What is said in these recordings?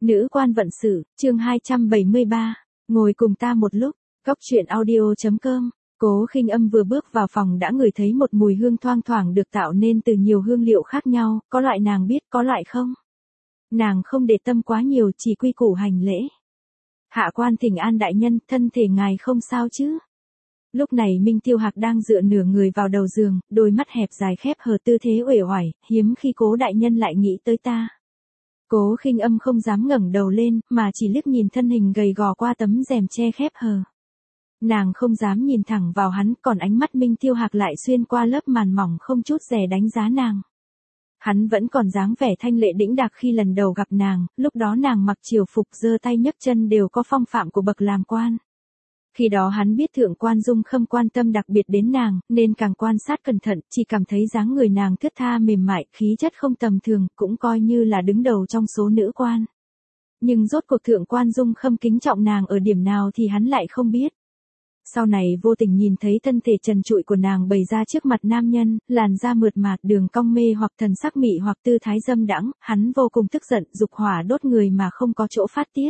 Nữ quan vận sự, chương 273. Ngồi cùng ta một lúc. Góc truyện audio.com. Cố Khinh Âm vừa bước vào phòng đã ngửi thấy một mùi hương thoang thoảng được tạo nên từ nhiều hương liệu khác nhau, có loại nàng biết, có loại không. Nàng không để tâm quá nhiều, chỉ quy củ hành lễ. Hạ quan thỉnh an đại nhân, thân thể ngài không sao chứ? Lúc này Minh Tiêu Hạc đang dựa nửa người vào đầu giường, đôi mắt hẹp dài khép hờ tư thế uể oải, hiếm khi Cố đại nhân lại nghĩ tới ta. Cố Khinh Âm không dám ngẩng đầu lên, mà chỉ liếc nhìn thân hình gầy gò qua tấm rèm che khép hờ. Nàng không dám nhìn thẳng vào hắn, còn ánh mắt Minh Tiêu Hạc lại xuyên qua lớp màn mỏng không chút dè đánh giá nàng. Hắn vẫn còn dáng vẻ thanh lệ đĩnh đạc khi lần đầu gặp nàng, lúc đó nàng mặc triều phục giơ tay nhấc chân đều có phong phạm của bậc làm quan. Khi đó hắn biết Thượng quan Dung Khâm quan tâm đặc biệt đến nàng, nên càng quan sát cẩn thận, chỉ cảm thấy dáng người nàng thướt tha mềm mại, khí chất không tầm thường, cũng coi như là đứng đầu trong số nữ quan. Nhưng rốt cuộc Thượng quan Dung Khâm kính trọng nàng ở điểm nào thì hắn lại không biết. Sau này vô tình nhìn thấy thân thể trần trụi của nàng bày ra trước mặt nam nhân, làn da mượt mà, đường cong mê hoặc thần sắc mị hoặc tư thái dâm đãng, hắn vô cùng tức giận, dục hỏa đốt người mà không có chỗ phát tiết.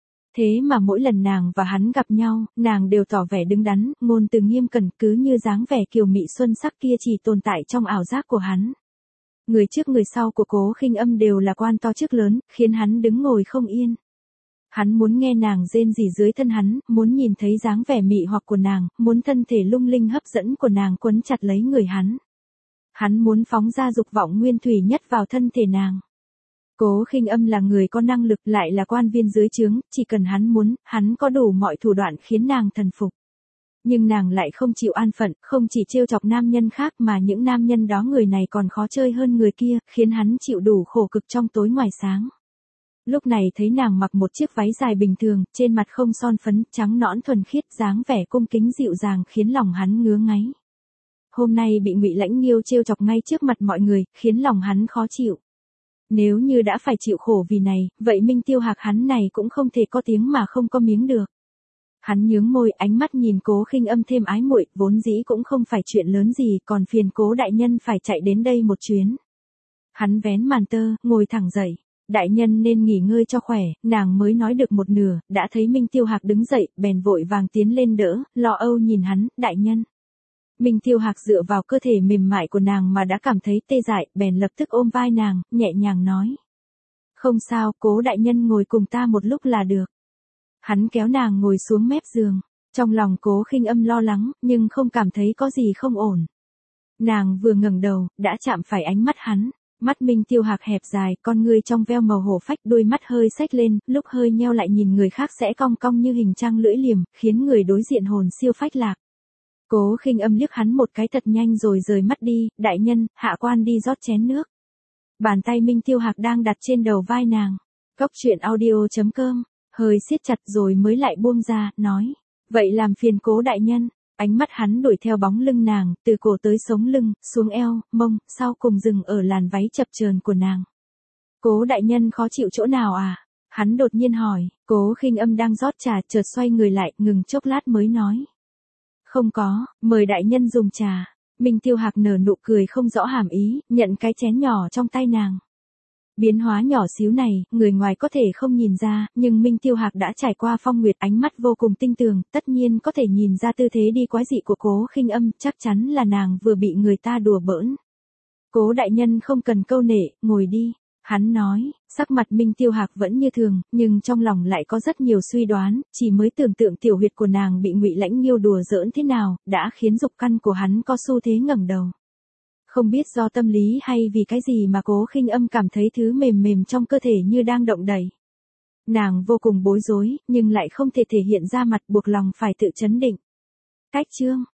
Thế mà mỗi lần nàng và hắn gặp nhau, nàng đều tỏ vẻ đứng đắn, ngôn từ nghiêm cẩn, cứ như dáng vẻ kiều mị xuân sắc kia chỉ tồn tại trong ảo giác của hắn. Người trước người sau của Cố Khinh Âm đều là quan to chức lớn, khiến hắn đứng ngồi không yên. Hắn muốn nghe nàng rên rỉ dưới thân hắn, muốn nhìn thấy dáng vẻ mị hoặc của nàng, muốn thân thể lung linh hấp dẫn của nàng quấn chặt lấy người hắn. Hắn muốn phóng ra dục vọng nguyên thủy nhất vào thân thể nàng. Cố Khinh Âm là người có năng lực, lại là quan viên dưới trướng, chỉ cần hắn muốn, hắn có đủ mọi thủ đoạn khiến nàng thần phục. Nhưng nàng lại không chịu an phận, không chỉ trêu chọc nam nhân khác mà những nam nhân đó người này còn khó chơi hơn người kia, khiến hắn chịu đủ khổ cực trong tối ngoài sáng. Lúc này thấy nàng mặc một chiếc váy dài bình thường, trên mặt không son phấn, trắng nõn thuần khiết, dáng vẻ cung kính dịu dàng khiến lòng hắn ngứa ngáy. Hôm nay bị Ngụy Lãnh Nghiêu trêu chọc ngay trước mặt mọi người, khiến lòng hắn khó chịu. Nếu như đã phải chịu khổ vì này, vậy Minh Tiêu Hạc hắn này cũng không thể có tiếng mà không có miếng được. Hắn nhướng môi, ánh mắt nhìn Cố Khinh Âm thêm ái muội, vốn dĩ cũng không phải chuyện lớn gì, còn phiền Cố đại nhân phải chạy đến đây một chuyến. Hắn vén màn tơ, ngồi thẳng dậy. Đại nhân nên nghỉ ngơi cho khỏe, nàng mới nói được một nửa, đã thấy Minh Tiêu Hạc đứng dậy, bèn vội vàng tiến lên đỡ, lo âu nhìn hắn, đại nhân. Minh Tiêu Hạc dựa vào cơ thể mềm mại của nàng mà đã cảm thấy tê dại, bèn lập tức ôm vai nàng, nhẹ nhàng nói. Không sao, Cố đại nhân ngồi cùng ta một lúc là được. Hắn kéo nàng ngồi xuống mép giường, trong lòng Cố Khinh Âm lo lắng, nhưng không cảm thấy có gì không ổn. Nàng vừa ngẩng đầu, đã chạm phải ánh mắt hắn. Mắt Minh Tiêu Hạc hẹp dài, con ngươi trong veo màu hổ phách, đôi mắt hơi xếch lên, lúc hơi nheo lại nhìn người khác sẽ cong cong như hình trăng lưỡi liềm, khiến người đối diện hồn siêu phách lạc. Cố Khinh Âm liếc hắn một cái thật nhanh rồi rời mắt đi, đại nhân, hạ quan đi rót chén nước. Bàn tay Minh Tiêu Hạc đang đặt trên đầu vai nàng. Góc truyện audio.com, hơi siết chặt rồi mới lại buông ra, nói. Vậy làm phiền Cố đại nhân. Ánh mắt hắn đuổi theo bóng lưng nàng, từ cổ tới sống lưng, xuống eo, mông, sau cùng dừng ở làn váy chập chờn của nàng. Cố đại nhân khó chịu chỗ nào à? Hắn đột nhiên hỏi. Cố Khinh Âm đang rót trà, chợt xoay người lại, ngừng chốc lát mới nói. Không có, mời đại nhân dùng trà. Minh Tiêu Hạc nở nụ cười không rõ hàm ý, nhận cái chén nhỏ trong tay nàng. Biến hóa nhỏ xíu này, người ngoài có thể không nhìn ra, nhưng Minh Tiêu Hạc đã trải qua phong nguyệt, ánh mắt vô cùng tinh tường, tất nhiên có thể nhìn ra tư thế đi quái dị của Cố Khinh Âm, chắc chắn là nàng vừa bị người ta đùa bỡn. Cố đại nhân không cần câu nệ, ngồi đi. Hắn nói, sắc mặt Minh Tiêu Hạc vẫn như thường, nhưng trong lòng lại có rất nhiều suy đoán, chỉ mới tưởng tượng tiểu huyệt của nàng bị Ngụy Lãnh Nghiêu đùa giỡn thế nào, đã khiến dục căn của hắn có xu thế ngẩng đầu. Không biết do tâm lý hay vì cái gì mà Cố Khinh Âm cảm thấy thứ mềm mềm trong cơ thể như đang động đẩy. Nàng vô cùng bối rối, nhưng lại không thể thể hiện ra mặt, buộc lòng phải tự trấn định. Cách chương.